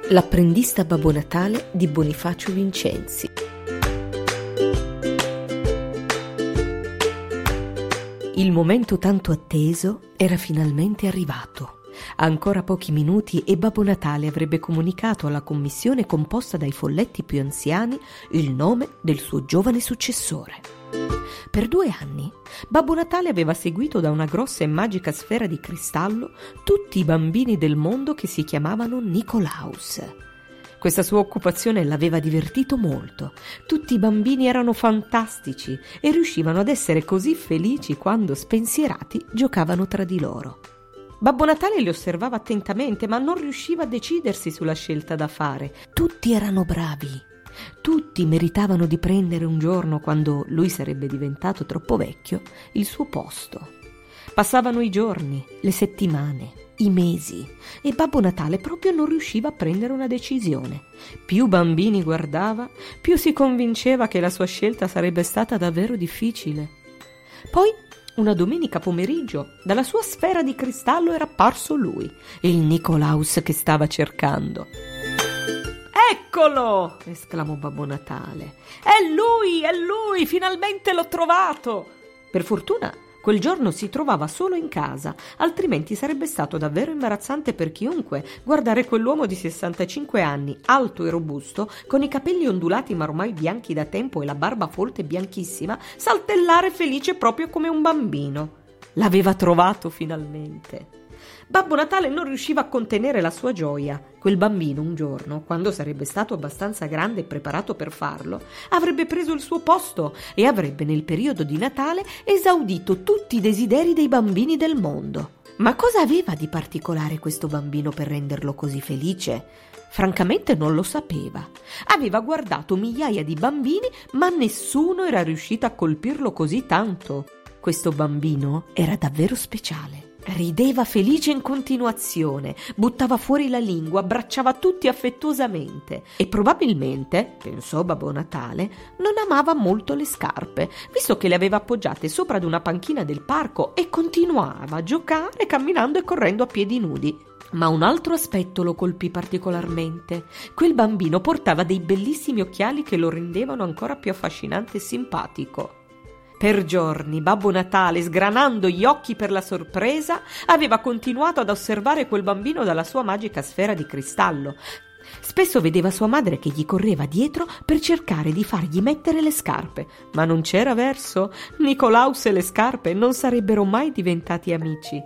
L'apprendista Babbo Natale di Bonifacio Vincenzi. Il momento tanto atteso era finalmente arrivato. Ancora pochi minuti e Babbo Natale avrebbe comunicato alla commissione composta dai folletti più anziani il nome del suo giovane successore. Per 2 anni Babbo Natale aveva seguito da una grossa e magica sfera di cristallo tutti i bambini del mondo che si chiamavano Nikolaus. Questa sua occupazione l'aveva divertito molto. Tutti i bambini erano fantastici e riuscivano ad essere così felici quando, spensierati, giocavano tra di loro. Babbo Natale li osservava attentamente, ma non riusciva a decidersi sulla scelta da fare. Tutti erano bravi. Tutti meritavano di prendere un giorno, quando lui sarebbe diventato troppo vecchio, il suo posto. Passavano i giorni, le settimane, i mesi e Babbo Natale proprio non riusciva a prendere una decisione. Più bambini guardava, più si convinceva che la sua scelta sarebbe stata davvero difficile. Poi, una domenica pomeriggio, dalla sua sfera di cristallo era apparso lui, il Nikolaus che stava cercando. «Eccolo!» esclamò Babbo Natale. È lui, finalmente l'ho trovato!» Per fortuna quel giorno si trovava solo in casa, altrimenti sarebbe stato davvero imbarazzante per chiunque guardare quell'uomo di 65 anni, alto e robusto, con i capelli ondulati ma ormai bianchi da tempo e la barba folta e bianchissima, saltellare felice proprio come un bambino. L'aveva trovato finalmente. Babbo Natale non riusciva a contenere la sua gioia. Quel bambino un giorno, quando sarebbe stato abbastanza grande e preparato per farlo, avrebbe preso il suo posto e avrebbe nel periodo di Natale esaudito tutti i desideri dei bambini del mondo. Ma cosa aveva di particolare questo bambino per renderlo così felice? Francamente non lo sapeva. Aveva guardato migliaia di bambini, ma nessuno era riuscito a colpirlo così tanto. Questo bambino era davvero speciale. Rideva felice in continuazione, buttava fuori la lingua, abbracciava tutti affettuosamente e probabilmente, pensò Babbo Natale, non amava molto le scarpe, visto che le aveva appoggiate sopra ad una panchina del parco e continuava a giocare camminando e correndo a piedi nudi. Ma un altro aspetto lo colpì particolarmente. Quel bambino portava dei bellissimi occhiali che lo rendevano ancora più affascinante e simpatico. Per giorni Babbo Natale, sgranando gli occhi per la sorpresa, aveva continuato ad osservare quel bambino dalla sua magica sfera di cristallo. Spesso vedeva sua madre che gli correva dietro per cercare di fargli mettere le scarpe, ma non c'era verso. Nikolaus e le scarpe non sarebbero mai diventati amici.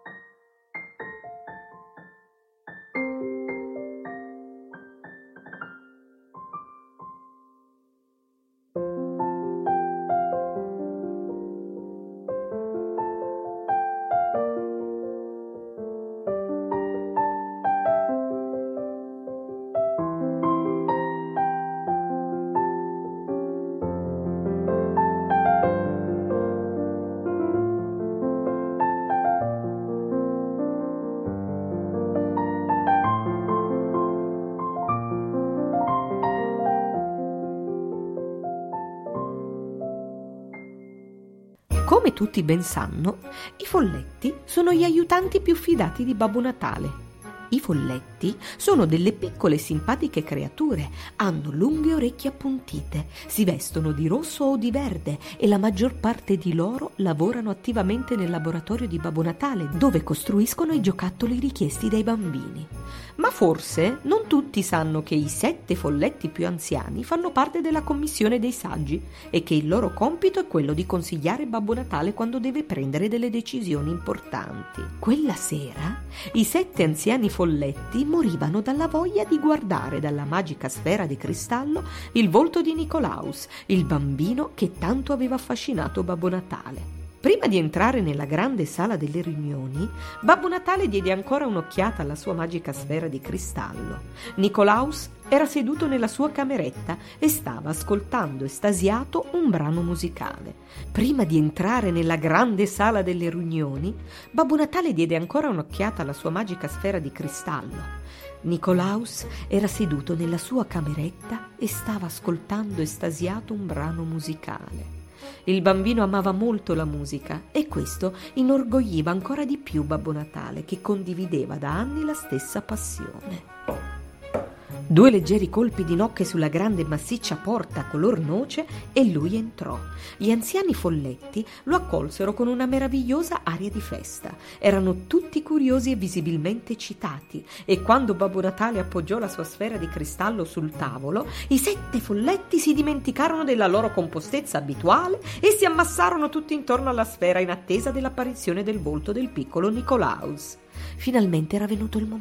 Come tutti ben sanno, i folletti sono gli aiutanti più fidati di Babbo Natale. I folletti sono delle piccole e simpatiche creature, hanno lunghe orecchie appuntite, si vestono di rosso o di verde e la maggior parte di loro lavorano attivamente nel laboratorio di Babbo Natale, dove costruiscono i giocattoli richiesti dai bambini. Ma forse non tutti sanno che i 7 folletti più anziani fanno parte della commissione dei saggi e che il loro compito è quello di consigliare Babbo Natale quando deve prendere delle decisioni importanti. Quella sera i 7 anziani folletti morivano dalla voglia di guardare dalla magica sfera di cristallo il volto di Nikolaus, il bambino che tanto aveva affascinato Babbo Natale. Prima di entrare nella grande sala delle riunioni, Babbo Natale diede ancora un'occhiata alla sua magica sfera di cristallo. Nikolaus era seduto nella sua cameretta e stava ascoltando estasiato un brano musicale. Prima di entrare nella grande sala delle riunioni, Babbo Natale diede ancora un'occhiata alla sua magica sfera di cristallo. Nikolaus era seduto nella sua cameretta e stava ascoltando estasiato un brano musicale. Il bambino amava molto la musica e questo inorgogliva ancora di più Babbo Natale, che condivideva da anni la stessa passione. 2 leggeri colpi di nocche sulla grande e massiccia porta color noce e lui entrò. Gli anziani folletti lo accolsero con una meravigliosa aria di festa. Erano tutti curiosi e visibilmente eccitati, e quando Babbo Natale appoggiò la sua sfera di cristallo sul tavolo, i 7 folletti si dimenticarono della loro compostezza abituale e si ammassarono tutti intorno alla sfera in attesa dell'apparizione del volto del piccolo Nicolaus. Finalmente era venuto il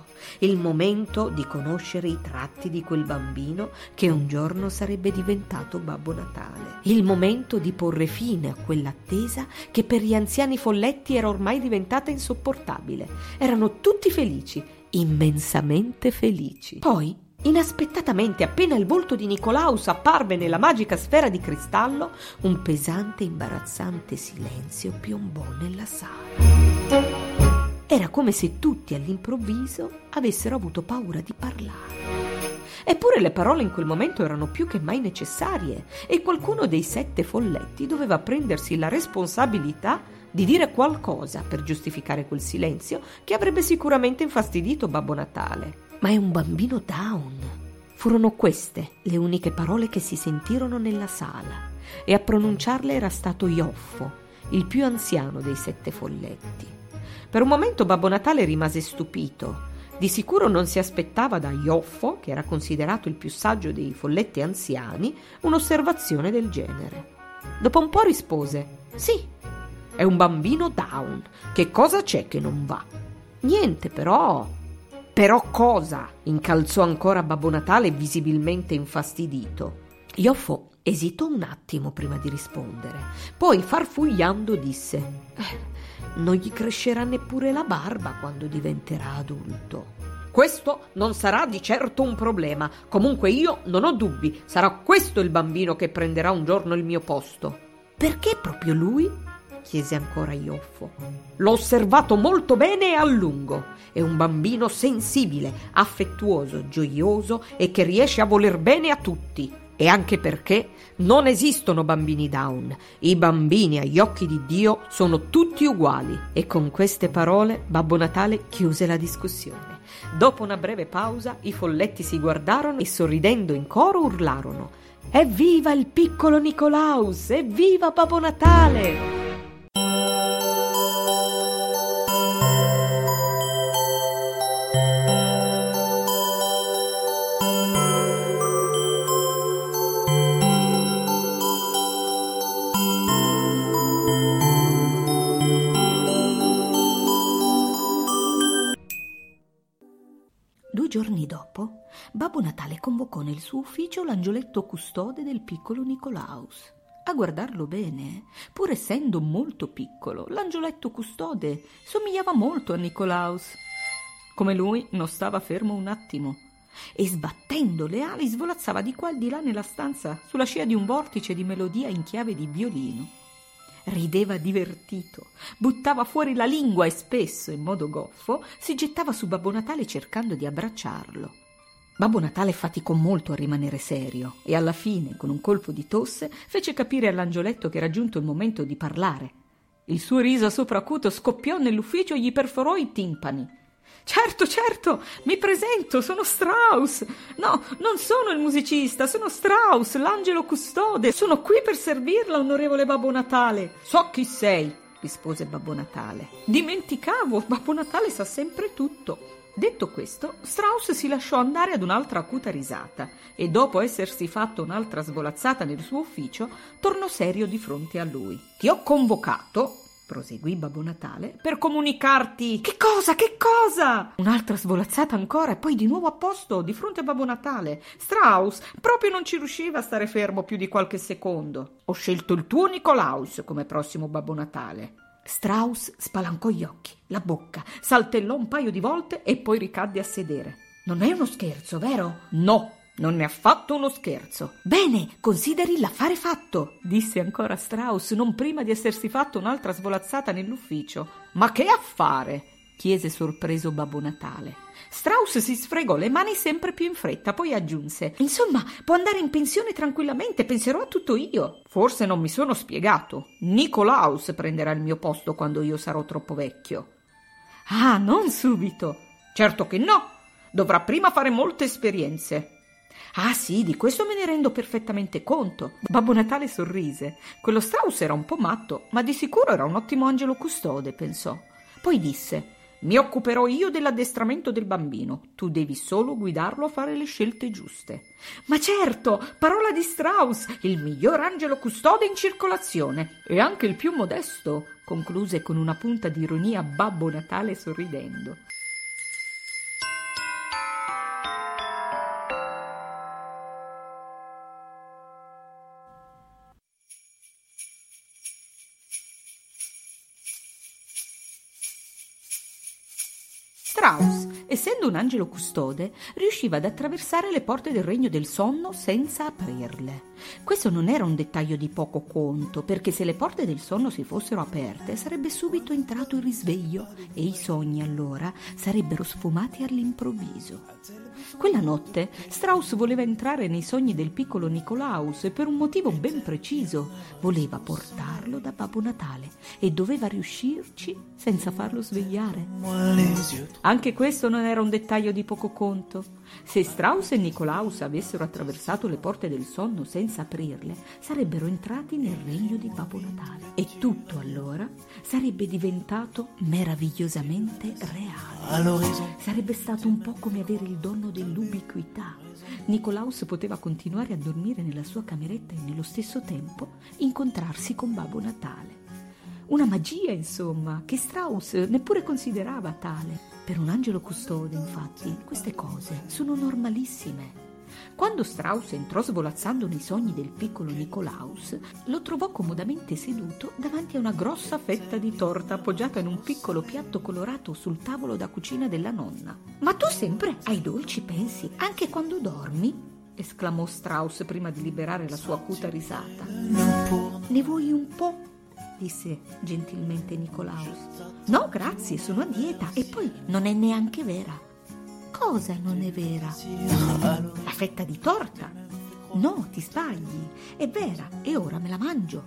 momento di conoscere i tratti di quel bambino che un giorno sarebbe diventato Babbo Natale. Il momento di porre fine a quell'attesa che per gli anziani folletti era ormai diventata insopportabile. Erano tutti felici, immensamente felici. Poi, inaspettatamente, appena il volto di Nicolaus apparve nella magica sfera di cristallo, un pesante e imbarazzante silenzio piombò nella sala. Era come se tutti all'improvviso avessero avuto paura di parlare. Eppure le parole in quel momento erano più che mai necessarie e qualcuno dei 7 folletti doveva prendersi la responsabilità di dire qualcosa per giustificare quel silenzio che avrebbe sicuramente infastidito Babbo Natale. Ma è un bambino Down. Furono queste le uniche parole che si sentirono nella sala, e a pronunciarle era stato Ioffo, il più anziano dei 7 folletti. Per un momento Babbo Natale rimase stupito. Di sicuro non si aspettava da Ioffo, che era considerato il più saggio dei folletti anziani, un'osservazione del genere. Dopo un po' rispose: «Sì, è un bambino Down. Che cosa c'è che non va?» «Niente, però». «Però cosa?» incalzò ancora Babbo Natale, visibilmente infastidito. Ioffo esitò un attimo prima di rispondere. Poi, farfugliando, disse: «Non gli crescerà neppure la barba quando diventerà adulto». «Questo non sarà di certo un problema. Comunque io non ho dubbi. Sarà questo il bambino che prenderà un giorno il mio posto». «Perché proprio lui?» chiese ancora Ioffo. «L'ho osservato molto bene e a lungo. È un bambino sensibile, affettuoso, gioioso e che riesce a voler bene a tutti. E anche perché non esistono bambini Down. I bambini agli occhi di Dio sono tutti uguali». E con queste parole Babbo Natale chiuse la discussione. Dopo una breve pausa i folletti si guardarono e sorridendo in coro urlarono: «Evviva il piccolo Nicolaus! Evviva Babbo Natale!» Giorni dopo, Babbo Natale convocò nel suo ufficio l'angioletto custode del piccolo Nicolaus. A guardarlo bene, pur essendo molto piccolo, l'angioletto custode somigliava molto a Nicolaus. Come lui, non stava fermo un attimo e, sbattendo le ali, svolazzava di qua e di là nella stanza sulla scia di un vortice di melodia in chiave di violino. Rideva divertito, buttava fuori la lingua e spesso, in modo goffo, si gettava su Babbo Natale cercando di abbracciarlo. Babbo Natale faticò molto a rimanere serio e alla fine, con un colpo di tosse, fece capire all'angioletto che era giunto il momento di parlare. Il suo riso sopracuto scoppiò nell'ufficio e gli perforò i timpani. Certo, mi presento, sono Strauss. No, non sono il musicista, sono Strauss, l'angelo custode. Sono qui per servirla, onorevole Babbo Natale». «So chi sei», rispose Babbo Natale. «Dimenticavo, Babbo Natale sa sempre tutto». Detto questo, Strauss si lasciò andare ad un'altra acuta risata e, dopo essersi fatto un'altra svolazzata nel suo ufficio, tornò serio di fronte a lui. «Ti ho convocato», proseguì Babbo Natale, «per comunicarti». Che cosa? Un'altra svolazzata ancora e poi di nuovo a posto di fronte a Babbo Natale. Strauss proprio non ci riusciva a stare fermo più di qualche secondo. «Ho scelto il tuo Nicolaus come prossimo Babbo Natale». Strauss spalancò gli occhi, la bocca, saltellò un paio di volte e poi ricadde a sedere. «Non è uno scherzo, vero?» «No, non è affatto uno scherzo». «Bene, consideri l'affare fatto», disse ancora Strauss, non prima di essersi fatto un'altra svolazzata nell'ufficio. «Ma che affare?» chiese sorpreso Babbo Natale. Strauss si sfregò le mani sempre più in fretta, poi aggiunse: «Insomma, può andare in pensione tranquillamente, penserò a tutto io». «Forse non mi sono spiegato. Nicolaus prenderà il mio posto quando io sarò troppo vecchio». «Ah, non subito». «Certo che no. Dovrà prima fare molte esperienze. Ah sì, di questo me ne rendo perfettamente conto. Babbo Natale sorrise. Quello Strauss era un po' matto, ma di sicuro era un ottimo angelo custode, pensò. Poi disse: mi occuperò io dell'addestramento del bambino. Tu devi solo guidarlo a fare le scelte giuste. Ma certo, parola di Strauss, il miglior angelo custode in circolazione. E anche il più modesto, concluse con una punta di ironia Babbo Natale sorridendo. Strauss, essendo un angelo custode, riusciva ad attraversare le porte del regno del sonno senza aprirle. Questo non era un dettaglio di poco conto, perché se le porte del sonno si fossero aperte sarebbe subito entrato il risveglio e i sogni allora sarebbero sfumati all'improvviso. Quella notte Strauss voleva entrare nei sogni del piccolo Nikolaus e per un motivo ben preciso: voleva portarlo da Babbo Natale e doveva riuscirci senza farlo svegliare. Anche questo non era un dettaglio di poco conto. Se Strauss e Nikolaus avessero attraversato le porte del sonno senza aprirle, sarebbero entrati nel regno di Babbo Natale e tutto allora sarebbe diventato meravigliosamente reale. Sarebbe stato un po' come avere il dono dell'ubiquità. Nikolaus poteva continuare a dormire nella sua cameretta e nello stesso tempo incontrarsi con Babbo Natale. Una magia, insomma, che Strauss neppure considerava tale. Per un angelo custode, infatti, queste cose sono normalissime. Quando Strauss entrò svolazzando nei sogni del piccolo Nikolaus, lo trovò comodamente seduto davanti a una grossa fetta di torta appoggiata in un piccolo piatto colorato sul tavolo da cucina della nonna. «Ma tu sempre ai dolci pensi, anche quando dormi?» esclamò Strauss prima di liberare la sua acuta risata. «Ne vuoi un po'?» disse gentilmente Nikolaus. «No, grazie, sono a dieta e poi non è neanche vera». «Cosa non è vera?» «La fetta di torta». «No, ti sbagli, è vera e ora me la mangio».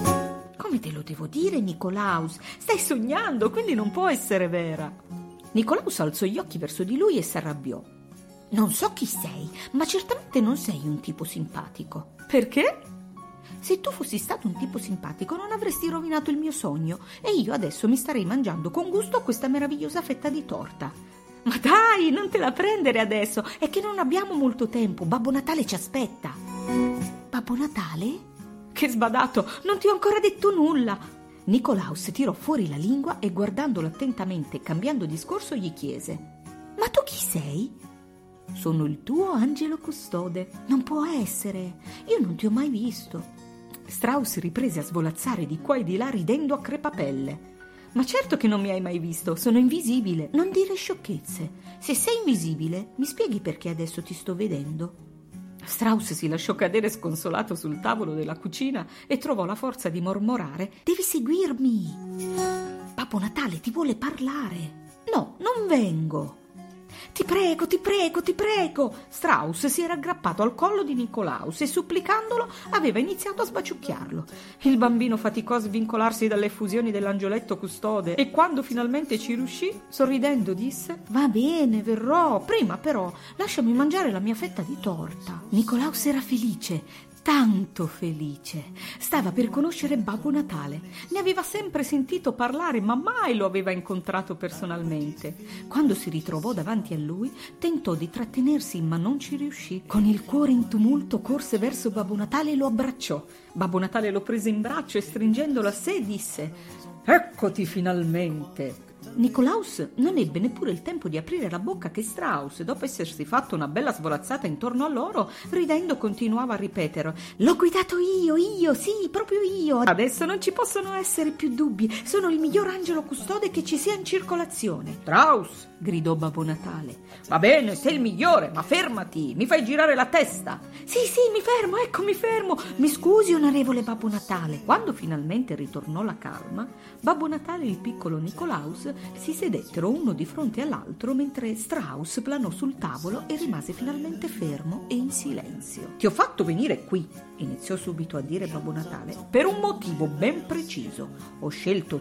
«Come te lo devo dire, Nikolaus? Stai sognando, quindi non può essere vera». Nikolaus alzò gli occhi verso di lui e si arrabbiò. «Non so chi sei, ma certamente non sei un tipo simpatico». «Perché?» «Se tu fossi stato un tipo simpatico non avresti rovinato il mio sogno e io adesso mi starei mangiando con gusto questa meravigliosa fetta di torta». «Ma dai, non te la prendere adesso, è che non abbiamo molto tempo, Babbo Natale ci aspetta». «Babbo Natale? Che sbadato, non ti ho ancora detto nulla». Nikolaus tirò fuori la lingua e guardandolo attentamente e cambiando discorso gli chiese: «Ma tu chi sei?» «Sono il tuo angelo custode». «Non può essere, io non ti ho mai visto». Strauss riprese a svolazzare di qua e di là ridendo a crepapelle. «Ma certo che non mi hai mai visto, sono invisibile». «Non dire sciocchezze. Se sei invisibile, mi spieghi perché adesso ti sto vedendo?» Strauss si lasciò cadere sconsolato sul tavolo della cucina e trovò la forza di mormorare: «Devi seguirmi. Babbo Natale ti vuole parlare». «No, non vengo». Ti prego, ti prego, ti prego!» Strauss si era aggrappato al collo di Nikolaus e supplicandolo aveva iniziato a sbaciucchiarlo. Il bambino faticò a svincolarsi dalle effusioni dell'angioletto custode e quando finalmente ci riuscì, sorridendo disse: «Va bene, verrò, prima però lasciami mangiare la mia fetta di torta». Nikolaus era felice, tanto felice. Stava per conoscere Babbo Natale. Ne aveva sempre sentito parlare, ma mai lo aveva incontrato personalmente. Quando si ritrovò davanti a lui, tentò di trattenersi, ma non ci riuscì. Con il cuore in tumulto corse verso Babbo Natale e lo abbracciò. Babbo Natale lo prese in braccio e stringendolo a sé disse: «Eccoti finalmente!» Nikolaus non ebbe neppure il tempo di aprire la bocca che Strauss, dopo essersi fatto una bella svolazzata intorno a loro, ridendo continuava a ripetere: «L'ho guidato io, sì, proprio io. Adesso non ci possono essere più dubbi, sono il miglior angelo custode che ci sia in circolazione». «Strauss!» gridò Babbo Natale. «Va bene, sei il migliore, ma fermati, mi fai girare la testa». «Sì, mi fermo, ecco, mi fermo. Mi scusi, onorevole Babbo Natale». Quando finalmente ritornò la calma, Babbo Natale e il piccolo Nikolaus si sedettero uno di fronte all'altro mentre Strauss planò sul tavolo e rimase finalmente fermo e in silenzio. «Ti ho fatto venire qui», iniziò subito a dire Babbo Natale, «per un motivo ben preciso. Ho scelto te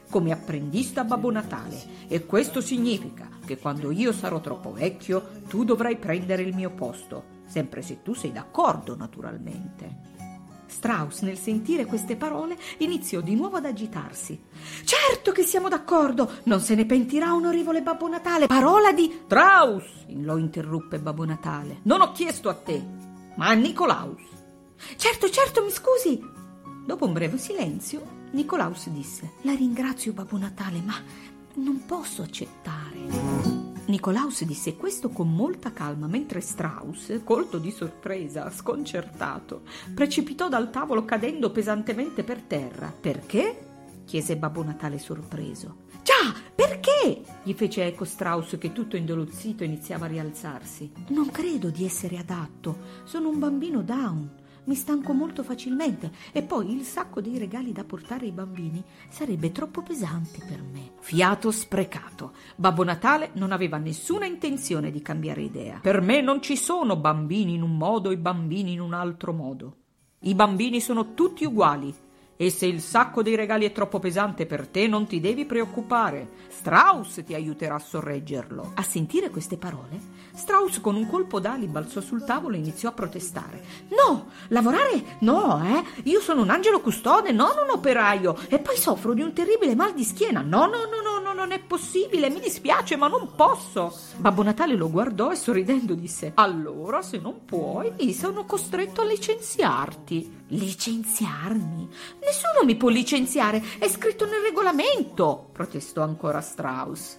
come apprendista a Babbo Natale, e questo significa che quando io sarò troppo vecchio tu dovrai prendere il mio posto, sempre se tu sei d'accordo, naturalmente. Strauss, nel sentire queste parole, iniziò di nuovo ad agitarsi. Certo che siamo d'accordo, non se ne pentirà, onorevole Babbo Natale, parola di... Strauss, lo interruppe Babbo Natale, non ho chiesto a te, ma a Nicolaus. Certo, mi scusi. Dopo un breve silenzio, Nicolaus disse: la ringrazio, Babbo Natale, ma non posso accettare. Nicolaus disse questo con molta calma, mentre Strauss, colto di sorpresa, sconcertato, precipitò dal tavolo cadendo pesantemente per terra. Perché? Chiese Babbo Natale sorpreso. Già, perché? Gli fece eco Strauss, che tutto indolozzito iniziava a rialzarsi. Non credo di essere adatto, sono un bambino Down. Mi stanco molto facilmente e poi il sacco dei regali da portare ai bambini sarebbe troppo pesante per me. Fiato sprecato. Babbo Natale non aveva nessuna intenzione di cambiare idea. Per me non ci sono bambini in un modo e bambini in un altro modo. I bambini sono tutti uguali. E se il sacco dei regali è troppo pesante per te, non ti devi preoccupare. Strauss ti aiuterà a sorreggerlo. A sentire queste parole, Strauss con un colpo d'ali balzò sul tavolo e iniziò a protestare. No, lavorare no, Io sono un angelo custode, non un operaio. E poi soffro di un terribile mal di schiena. No, non è possibile, mi dispiace, ma non posso. Babbo Natale lo guardò e sorridendo disse: allora, se non puoi, sono costretto a licenziarti. Licenziarmi? Nessuno mi può licenziare, è scritto nel regolamento, protestò ancora Strauss.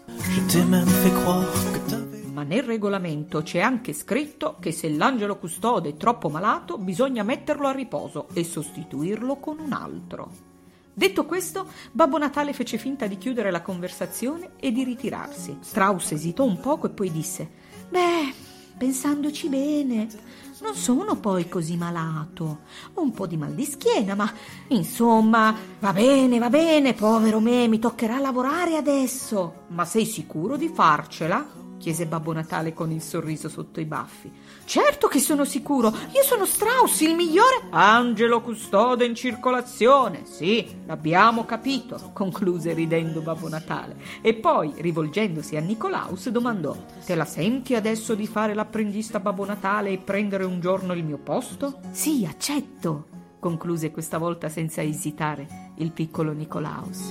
Ma nel regolamento c'è anche scritto che se l'angelo custode è troppo malato bisogna metterlo a riposo e sostituirlo con un altro. Detto questo, Babbo Natale fece finta di chiudere la conversazione e di ritirarsi. Strauss esitò un poco e poi disse: pensandoci bene, non sono poi così malato. Ho un po' di mal di schiena, ma insomma, va bene, povero me, mi toccherà lavorare adesso. Ma sei sicuro di farcela? Chiese Babbo Natale con il sorriso sotto i baffi. Certo che sono sicuro, io sono Strauss, il migliore angelo custode in circolazione. Sì, l'abbiamo capito, concluse ridendo Babbo Natale. E poi, rivolgendosi a Nicolaus, domandò: te la senti adesso di fare l'apprendista Babbo Natale e prendere un giorno il mio posto? Sì, accetto, concluse questa volta senza esitare il piccolo Nicolaus.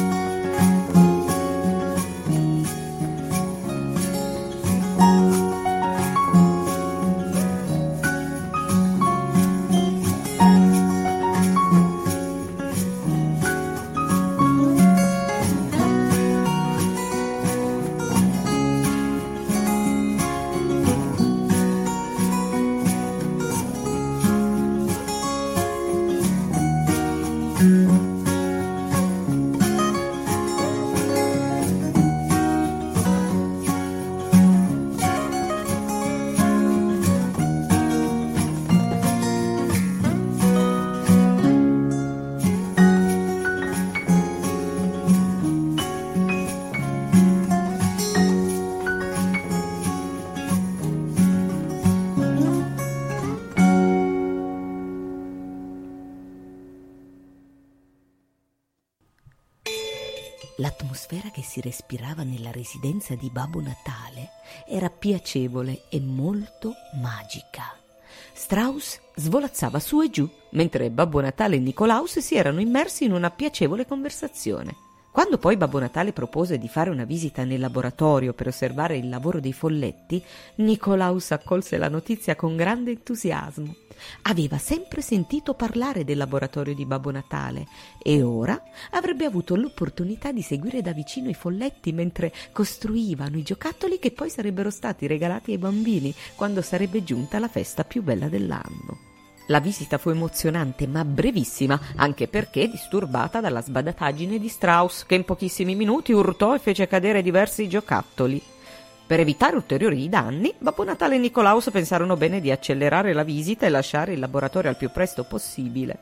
L'atmosfera che si respirava nella residenza di Babbo Natale era piacevole e molto magica. Strauss svolazzava su e giù, mentre Babbo Natale e Nicolaus si erano immersi in una piacevole conversazione. Quando poi Babbo Natale propose di fare una visita nel laboratorio per osservare il lavoro dei folletti, Nicolaus accolse la notizia con grande entusiasmo. Aveva sempre sentito parlare del laboratorio di Babbo Natale e ora avrebbe avuto l'opportunità di seguire da vicino i folletti mentre costruivano i giocattoli che poi sarebbero stati regalati ai bambini quando sarebbe giunta la festa più bella dell'anno. La visita fu emozionante ma brevissima, anche perché disturbata dalla sbadataggine di Strauss, che in pochissimi minuti urtò e fece cadere diversi giocattoli. Per evitare ulteriori danni, Babbo Natale e Nicolaus pensarono bene di accelerare la visita e lasciare il laboratorio al più presto possibile.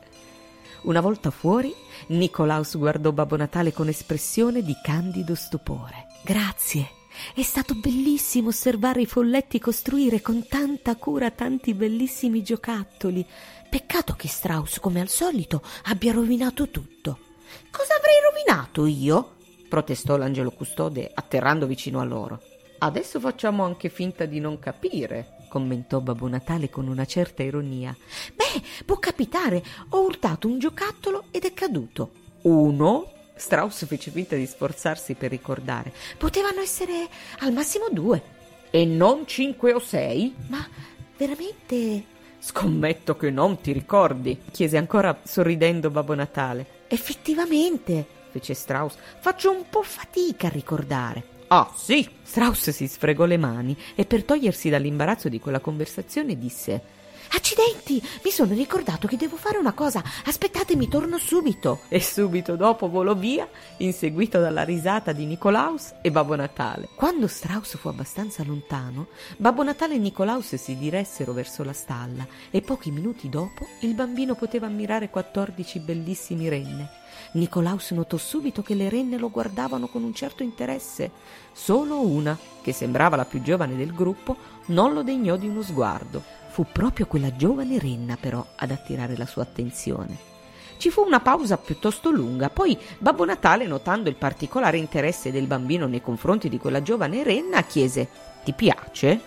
Una volta fuori, Nicolaus guardò Babbo Natale con espressione di candido stupore. «Grazie, è stato bellissimo osservare i folletti costruire con tanta cura tanti bellissimi giocattoli. Peccato che Strauss, come al solito, abbia rovinato tutto. Cosa avrei rovinato io? Protestò l'angelo custode atterrando vicino a loro. Adesso facciamo anche finta di non capire, commentò Babbo Natale con una certa ironia. Beh, può capitare, ho urtato un giocattolo ed è caduto. Uno? Strauss fece finta di sforzarsi per ricordare. Potevano essere al massimo 2. E non 5 o 6? Ma veramente? Scommetto che non ti ricordi, chiese ancora sorridendo Babbo Natale. Effettivamente, fece Strauss, faccio un po' fatica a ricordare. Ah, sì! Strauss si sfregò le mani e per togliersi dall'imbarazzo di quella conversazione disse: Accidenti, mi sono ricordato che devo fare una cosa, aspettatemi, torno subito. E subito dopo volò via, inseguito dalla risata di Nicolaus e Babbo Natale. Quando Strauss fu abbastanza lontano, Babbo Natale e Nicolaus si diressero verso la stalla e pochi minuti dopo il bambino poteva ammirare 14 bellissimi renne. Nicolaus notò subito che le renne lo guardavano con un certo interesse. Solo una, che sembrava la più giovane del gruppo, non lo degnò di uno sguardo. Fu proprio quella giovane renna, però, ad attirare la sua attenzione. Ci fu una pausa piuttosto lunga, poi Babbo Natale, notando il particolare interesse del bambino nei confronti di quella giovane renna, chiese: «Ti piace?»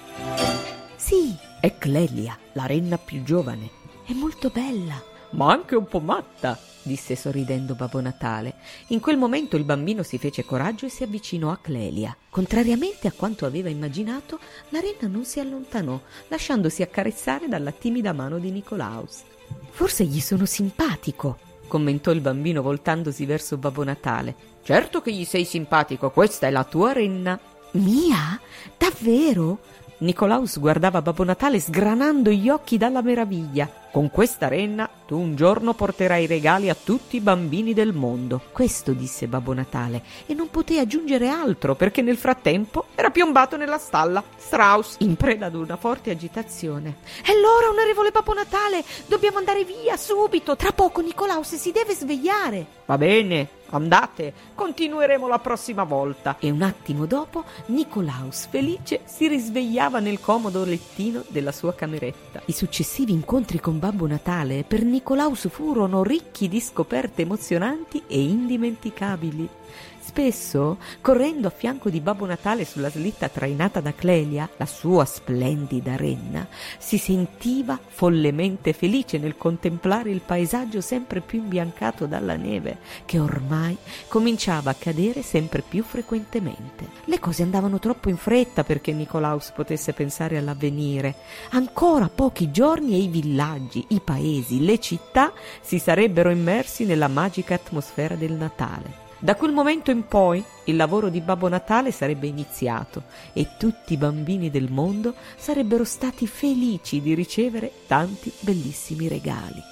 «Sì, è Clelia, la renna più giovane. È molto bella». «Ma anche un po' matta», disse sorridendo Babbo Natale. In quel momento il bambino si fece coraggio e si avvicinò a Clelia. Contrariamente a quanto aveva immaginato, la renna non si allontanò, lasciandosi accarezzare dalla timida mano di Nicolaus. «Forse gli sono simpatico», commentò il bambino voltandosi verso Babbo Natale. «Certo che gli sei simpatico, questa è la tua renna». «Mia? Davvero?» Nicolaus guardava Babbo Natale sgranando gli occhi dalla meraviglia. «Con questa renna tu un giorno porterai regali a tutti i bambini del mondo». Questo disse Babbo Natale e non poté aggiungere altro perché nel frattempo era piombato nella stalla Strauss, in preda ad una forte agitazione. «È l'ora, onorevole Babbo Natale! Dobbiamo andare via, subito! Tra poco Nicolaus si deve svegliare!» «Va bene, andate, continueremo la prossima volta». E un attimo dopo Nicolaus, felice, si risvegliava nel comodo lettino della sua cameretta. I successivi incontri con Babbo Natale per Nicolaus furono ricchi di scoperte emozionanti e indimenticabili. Spesso, correndo a fianco di Babbo Natale sulla slitta trainata da Clelia, la sua splendida renna, si sentiva follemente felice nel contemplare il paesaggio sempre più imbiancato dalla neve, che ormai cominciava a cadere sempre più frequentemente. Le cose andavano troppo in fretta perché Nicolaus potesse pensare all'avvenire. Ancora pochi giorni e i villaggi, i paesi, le città si sarebbero immersi nella magica atmosfera del Natale. Da quel momento in poi il lavoro di Babbo Natale sarebbe iniziato e tutti i bambini del mondo sarebbero stati felici di ricevere tanti bellissimi regali.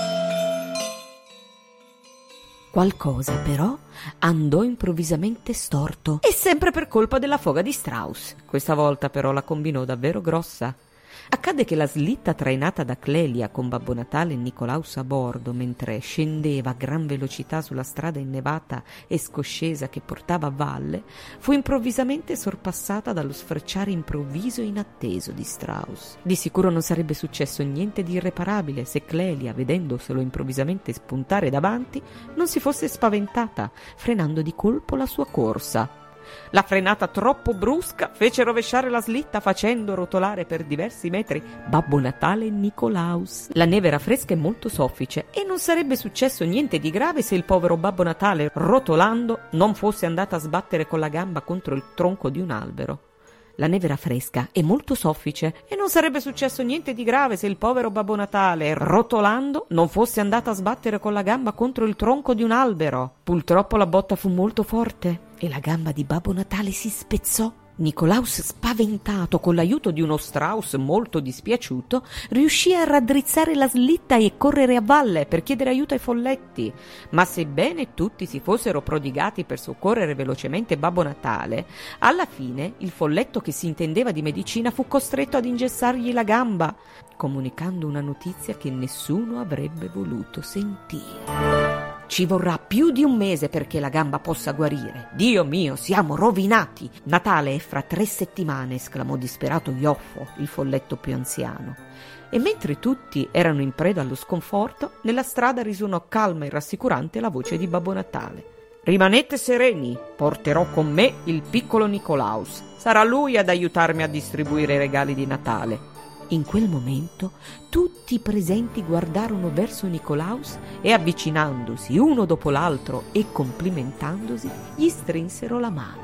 Qualcosa però andò improvvisamente storto e sempre per colpa della foga di Strauss. Questa volta però la combinò davvero grossa. Accadde che la slitta trainata da Clelia con Babbo Natale e Nicolaus a bordo, mentre scendeva a gran velocità sulla strada innevata e scoscesa che portava a valle, fu improvvisamente sorpassata dallo sfrecciare improvviso e inatteso di Strauss. Di sicuro non sarebbe successo niente di irreparabile se Clelia, vedendoselo improvvisamente spuntare davanti, non si fosse spaventata, frenando di colpo la sua corsa. La frenata troppo brusca fece rovesciare la slitta, facendo rotolare per diversi metri Babbo Natale e Nicolaus. La neve era fresca e molto soffice e non sarebbe successo niente di grave se il povero Babbo Natale, rotolando, non fosse andato a sbattere con la gamba contro il tronco di un albero. La neve era fresca e molto soffice e non sarebbe successo niente di grave se il povero Babbo Natale, rotolando, non fosse andato a sbattere con la gamba contro il tronco di un albero. Purtroppo la botta fu molto forte e la gamba di Babbo Natale si spezzò. Nicolaus, spaventato con l'aiuto di uno Strauss molto dispiaciuto, riuscì a raddrizzare la slitta e correre a valle per chiedere aiuto ai folletti. Ma sebbene tutti si fossero prodigati per soccorrere velocemente Babbo Natale, alla fine il folletto che si intendeva di medicina fu costretto ad ingessargli la gamba, comunicando una notizia che nessuno avrebbe voluto sentire. «Ci vorrà più di un mese perché la gamba possa guarire. Dio mio, siamo rovinati! Natale è fra 3 settimane», esclamò disperato Ioffo, il folletto più anziano. E mentre tutti erano in preda allo sconforto, nella strada risuonò calma e rassicurante la voce di Babbo Natale. «Rimanete sereni, porterò con me il piccolo Nicolaus. Sarà lui ad aiutarmi a distribuire i regali di Natale». In quel momento tutti i presenti guardarono verso Nicolaus e, avvicinandosi uno dopo l'altro e complimentandosi, gli strinsero la mano.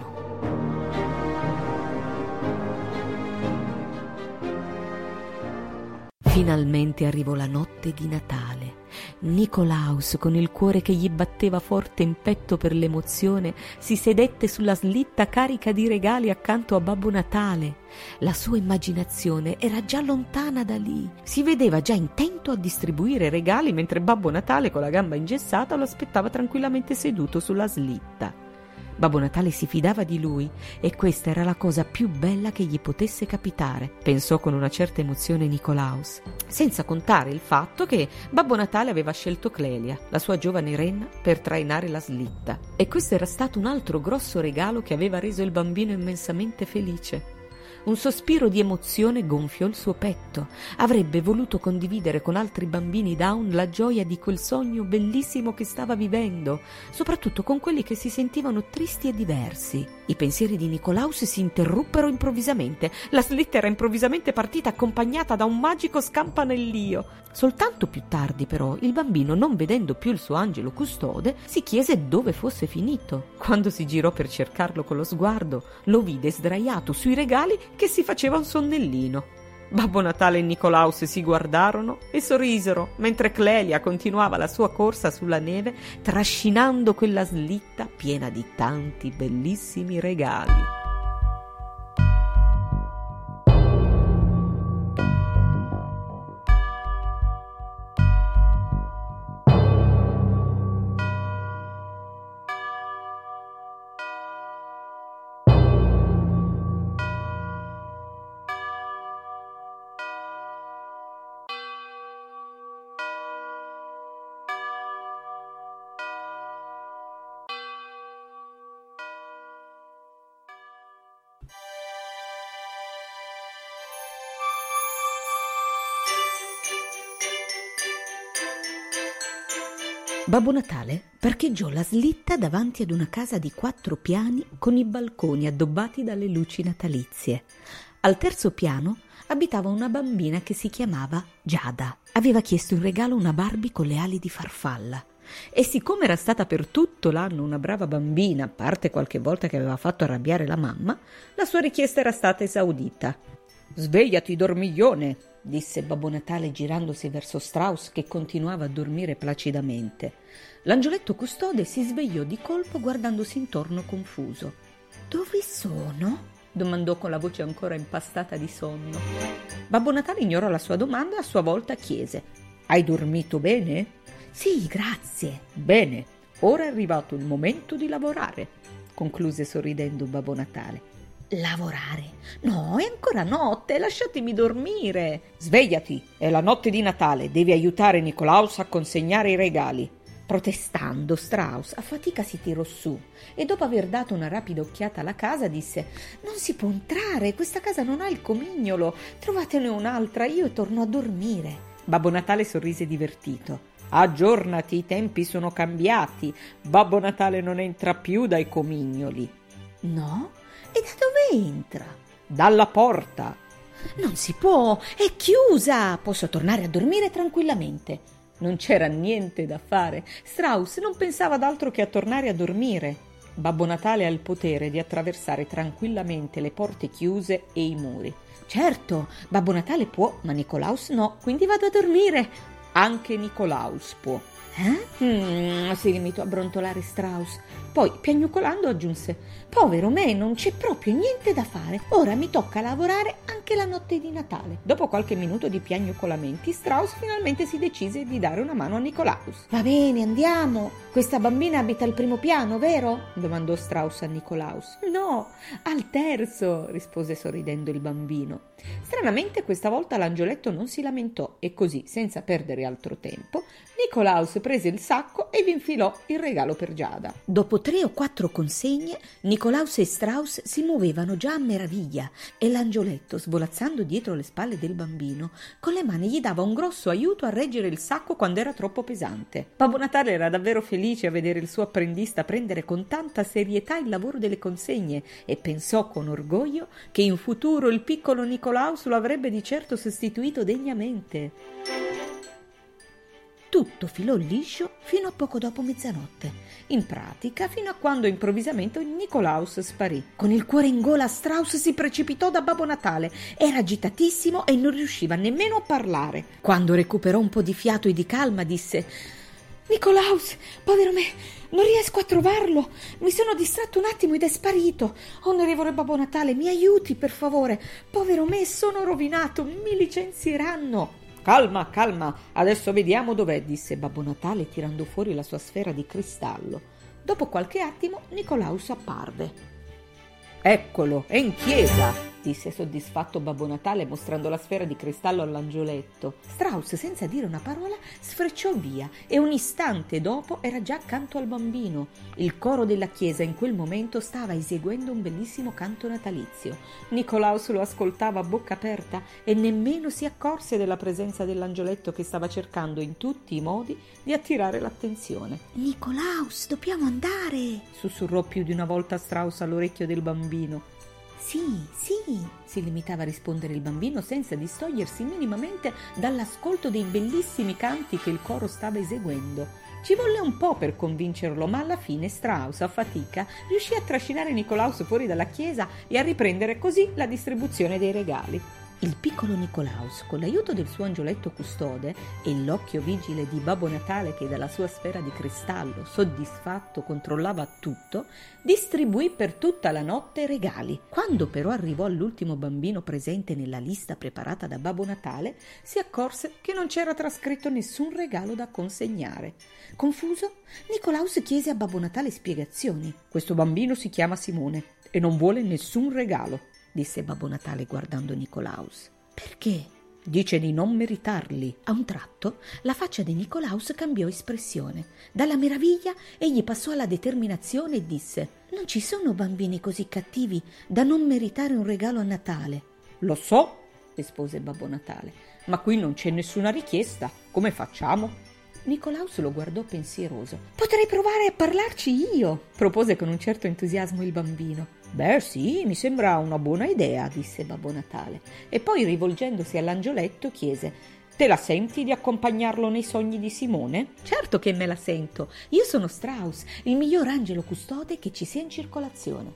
Finalmente arrivò la notte di Natale. Nicolaus, con il cuore che gli batteva forte in petto per l'emozione, si sedette sulla slitta carica di regali accanto a Babbo Natale. La sua immaginazione era già lontana da lì. Si vedeva già intento a distribuire i regali mentre Babbo Natale, con la gamba ingessata, lo aspettava tranquillamente seduto sulla slitta. Babbo Natale si fidava di lui e questa era la cosa più bella che gli potesse capitare, pensò con una certa emozione Nicolaus, senza contare il fatto che Babbo Natale aveva scelto Clelia, la sua giovane renna, per trainare la slitta. E questo era stato un altro grosso regalo che aveva reso il bambino immensamente felice. Un sospiro di emozione gonfiò il suo petto. Avrebbe voluto condividere con altri bambini Down la gioia di quel sogno bellissimo che stava vivendo, soprattutto con quelli che si sentivano tristi e diversi. I pensieri di Nicolaus si interruppero improvvisamente. La slitta era improvvisamente partita accompagnata da un magico scampanellio. Soltanto più tardi, però, il bambino, non vedendo più il suo angelo custode, si chiese dove fosse finito. Quando si girò per cercarlo con lo sguardo, lo vide sdraiato sui regali che si faceva un sonnellino. Babbo Natale e Nicolaus si guardarono e sorrisero, mentre Clelia continuava la sua corsa sulla neve, trascinando quella slitta piena di tanti bellissimi regali. Babbo Natale parcheggiò la slitta davanti ad una casa di 4 piani con i balconi addobbati dalle luci natalizie. Al terzo piano abitava una bambina che si chiamava Giada. Aveva chiesto in regalo una Barbie con le ali di farfalla. E siccome era stata per tutto l'anno una brava bambina, a parte qualche volta che aveva fatto arrabbiare la mamma, la sua richiesta era stata esaudita. «Svegliati, dormiglione!» disse Babbo Natale girandosi verso Strauss, che continuava a dormire placidamente. L'angioletto custode si svegliò di colpo guardandosi intorno confuso. «Dove sono?» domandò con la voce ancora impastata di sonno. Babbo Natale ignorò la sua domanda e a sua volta chiese: «Hai dormito bene?» «Sì, grazie». «Bene, ora è arrivato il momento di lavorare», concluse sorridendo Babbo Natale. «Lavorare? No, è ancora notte, lasciatemi dormire!» «Svegliati, è la notte di Natale, devi aiutare Nicolaus a consegnare i regali!» Protestando, Strauss a fatica si tirò su e dopo aver dato una rapida occhiata alla casa disse: «Non si può entrare, questa casa non ha il comignolo, trovatene un'altra, io torno a dormire!» Babbo Natale sorrise divertito. «Aggiornati, i tempi sono cambiati, Babbo Natale non entra più dai comignoli!» «No? E da dove entra?» «Dalla porta!» «Non si può, è chiusa! Posso tornare a dormire tranquillamente!» Non c'era niente da fare. Strauss non pensava ad altro che a tornare a dormire. Babbo Natale ha il potere di attraversare tranquillamente le porte chiuse e i muri. «Certo, Babbo Natale può, ma Nicolaus no, quindi vado a dormire!» «Anche Nicolaus può!» Si limitò a brontolare Strauss. Poi, piagnucolando, aggiunse: «Povero me, non c'è proprio niente da fare. Ora mi tocca lavorare anche la notte di Natale». Dopo qualche minuto di piagnucolamenti, Strauss finalmente si decise di dare una mano a Nicolaus. «Va bene, andiamo. Questa bambina abita al primo piano, vero?» domandò Strauss a Nicolaus. «No, al terzo», rispose sorridendo il bambino. Stranamente questa volta l'angioletto non si lamentò e così, senza perdere altro tempo, Nicolaus prese il sacco e vi infilò il regalo per Giada. Dopo Dopo 3 o 4 consegne, Nicolaus e Strauss si muovevano già a meraviglia e l'angioletto, svolazzando dietro le spalle del bambino, con le mani gli dava un grosso aiuto a reggere il sacco quando era troppo pesante. Babbo Natale era davvero felice a vedere il suo apprendista prendere con tanta serietà il lavoro delle consegne e pensò con orgoglio che in futuro il piccolo Nicolaus lo avrebbe di certo sostituito degnamente. Tutto filò liscio fino a poco dopo mezzanotte, in pratica fino a quando improvvisamente Nicolaus sparì. Con il cuore in gola Strauss si precipitò da Babbo Natale, era agitatissimo e non riusciva nemmeno a parlare. Quando recuperò un po' di fiato e di calma disse: «Nicolaus, povero me, non riesco a trovarlo, mi sono distratto un attimo ed è sparito. Onorevole Babbo Natale, mi aiuti per favore, povero me, sono rovinato, mi licenzieranno». «Calma, calma, adesso vediamo dov'è», disse Babbo Natale tirando fuori la sua sfera di cristallo. Dopo qualche attimo Nicolaus apparve. «Eccolo, è in chiesa», disse soddisfatto Babbo Natale mostrando la sfera di cristallo all'angioletto. Strauss, senza dire una parola, sfrecciò via e un istante dopo era già accanto al bambino. Il coro della chiesa in quel momento stava eseguendo un bellissimo canto natalizio. Nicolaus lo ascoltava a bocca aperta e nemmeno si accorse della presenza dell'angioletto che stava cercando in tutti i modi di attirare l'attenzione. «Nicolaus, dobbiamo andare!» sussurrò più di una volta Strauss all'orecchio del bambino. «Sì, si limitava a rispondere il bambino senza distogliersi minimamente dall'ascolto dei bellissimi canti che il coro stava eseguendo. Ci volle un po' per convincerlo, ma alla fine Strauss, a fatica, riuscì a trascinare Nicolaus fuori dalla chiesa e a riprendere così la distribuzione dei regali. Il piccolo Nicolaus, con l'aiuto del suo angioletto custode e l'occhio vigile di Babbo Natale che dalla sua sfera di cristallo, soddisfatto, controllava tutto, distribuì per tutta la notte regali. Quando però arrivò all'ultimo bambino presente nella lista preparata da Babbo Natale, si accorse che non c'era trascritto nessun regalo da consegnare. Confuso, Nicolaus chiese a Babbo Natale spiegazioni. «Questo bambino si chiama Simone e non vuole nessun regalo», disse Babbo Natale guardando Nicolaus. «Perché?» «Dice di non meritarli». A un tratto la faccia di Nicolaus cambiò espressione. Dalla meraviglia egli passò alla determinazione e disse: «Non ci sono bambini così cattivi da non meritare un regalo a Natale». «Lo so», rispose Babbo Natale, «ma qui non c'è nessuna richiesta. Come facciamo?» Nicolaus lo guardò pensieroso. «Potrei provare a parlarci io», propose con un certo entusiasmo il bambino. «Beh sì, mi sembra una buona idea», disse Babbo Natale, e poi rivolgendosi all'angioletto chiese: «Te la senti di accompagnarlo nei sogni di Simone?» «Certo che me la sento, io sono Strauss, il miglior angelo custode che ci sia in circolazione».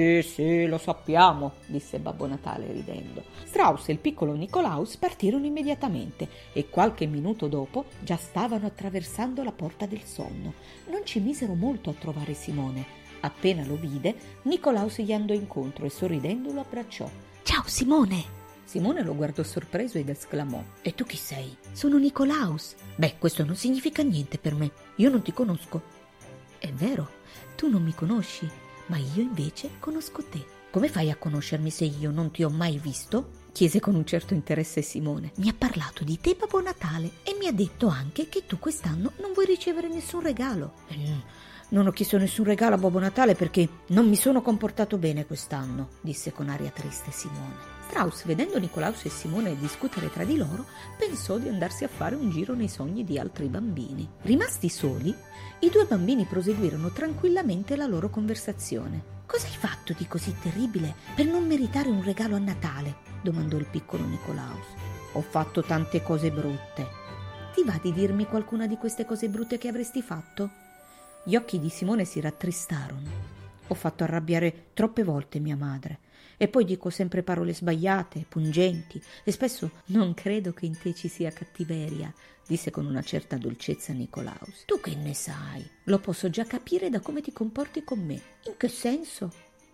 Sì, lo sappiamo», disse Babbo Natale ridendo. Strauss e il piccolo Nicolaus partirono immediatamente e qualche minuto dopo già stavano attraversando la porta del sonno. Non ci misero molto a trovare Simone. Appena lo vide, Nicolaus gli andò incontro e sorridendo lo abbracciò. «Ciao Simone!» Simone lo guardò sorpreso ed esclamò: «E tu chi sei?» «Sono Nicolaus». «Beh, questo non significa niente per me, io non ti conosco». «È vero, tu non mi conosci, ma io invece conosco te». «Come fai a conoscermi se io non ti ho mai visto?» chiese con un certo interesse Simone. «Mi ha parlato di te Babbo Natale e mi ha detto anche che tu quest'anno non vuoi ricevere nessun regalo». «Non ho chiesto nessun regalo a Babbo Natale perché non mi sono comportato bene quest'anno», disse con aria triste Simone. Strauss, vedendo Nicolaus e Simone discutere tra di loro, pensò di andarsi a fare un giro nei sogni di altri bambini. Rimasti soli, i due bambini proseguirono tranquillamente la loro conversazione. «Cosa hai fatto di così terribile per non meritare un regalo a Natale?» domandò il piccolo Nicolaus. «Ho fatto tante cose brutte». «Ti va di dirmi qualcuna di queste cose brutte che avresti fatto?» Gli occhi di Simone si rattristarono. «Ho fatto arrabbiare troppe volte mia madre e poi dico sempre parole sbagliate, pungenti e spesso non credo che in te ci sia cattiveria», disse con una certa dolcezza Nicolaus. «Tu che ne sai? Lo posso già capire da come ti comporti con me». «In che senso?»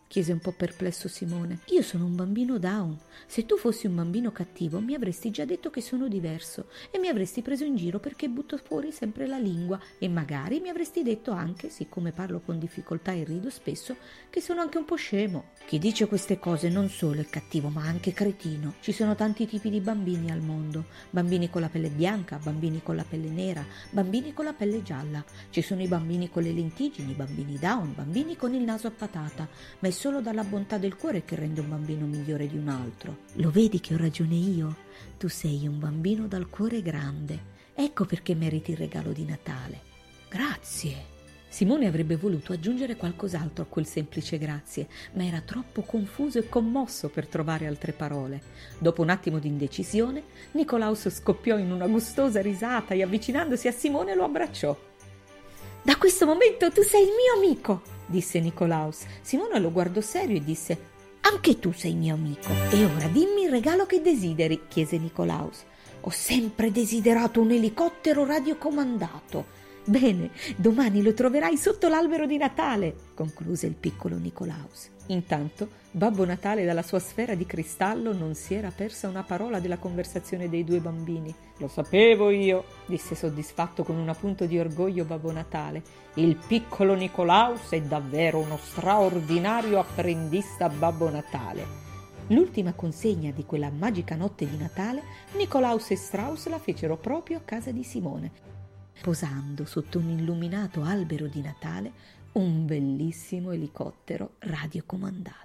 chiese un po' perplesso Simone. Io sono un bambino Down. Se tu fossi un bambino cattivo mi avresti già detto che sono diverso e mi avresti preso in giro perché butto fuori sempre la lingua e magari mi avresti detto anche, siccome parlo con difficoltà e rido spesso, che sono anche un po' scemo. Chi dice queste cose non solo è cattivo ma anche cretino. Ci sono tanti tipi di bambini al mondo. Bambini con la pelle bianca, bambini con la pelle nera, bambini con la pelle gialla. Ci sono i bambini con le lentiggini, bambini Down, bambini con il naso a patata, ma è solo dalla bontà del cuore che rende un bambino migliore di un altro. Lo vedi che ho ragione io? Tu sei un bambino dal cuore grande. Ecco perché meriti il regalo di Natale. Grazie. Simone avrebbe voluto aggiungere qualcos'altro a quel semplice grazie, ma era troppo confuso e commosso per trovare altre parole. Dopo un attimo di indecisione, Nicolaus scoppiò in una gustosa risata e avvicinandosi a Simone lo abbracciò. Da questo momento tu sei il mio amico, disse Nicolaus. Simone lo guardò serio e disse: anche tu sei mio amico. E ora dimmi il regalo che desideri, chiese Nicolaus. Ho sempre desiderato un elicottero radiocomandato. Bene, domani lo troverai sotto l'albero di Natale, concluse il piccolo Nicolaus. Intanto Babbo Natale dalla sua sfera di cristallo non si era persa una parola della conversazione dei due bambini. Lo sapevo io, disse soddisfatto con un punto di orgoglio Babbo Natale. Il piccolo Nicolaus è davvero uno straordinario apprendista Babbo Natale. L'ultima consegna di quella magica notte di Natale, Nicolaus e Strauss la fecero proprio a casa di Simone, posando sotto un illuminato albero di Natale un bellissimo elicottero radiocomandato.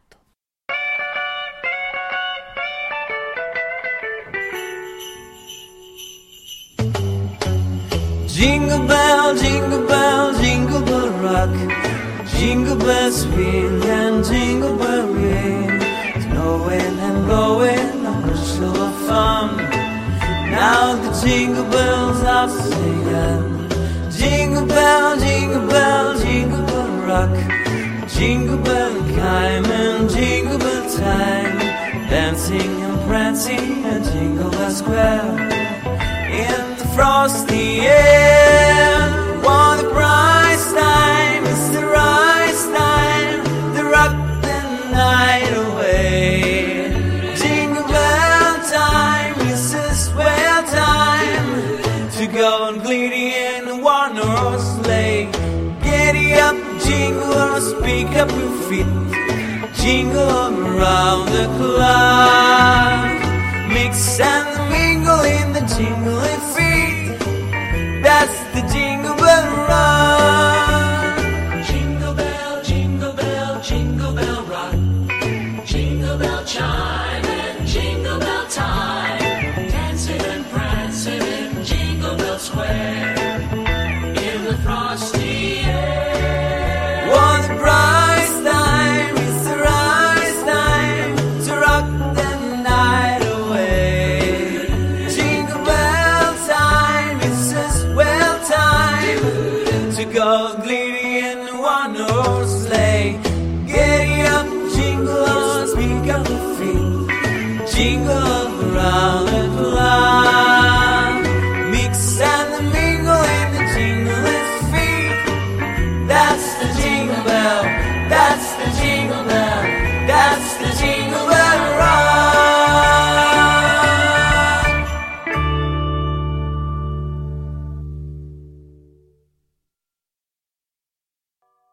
Jingle bell, jingle bell, jingle bell rock. Jingle bells swing and jingle bell ring. Snowing and blowing a bushel of fun. Now the jingle bells are singing. Jingle bell, jingle bell, jingle bell rock. Jingle bell time and jingle bell time. Dancing and prancing and jingle bell square. In the frosty air, what a prize time, it's the rise time, the rock the night away. Jingle bell time, it's a swell time to go and gleedy in a one-horse sleigh. Giddy up, jingle or speak up your feet, jingle around the clock. Mix and mingle in the jingling feet. That's the jingle bell run. Jingle bell, jingle bell, jingle bell rock. Jingle bell chime.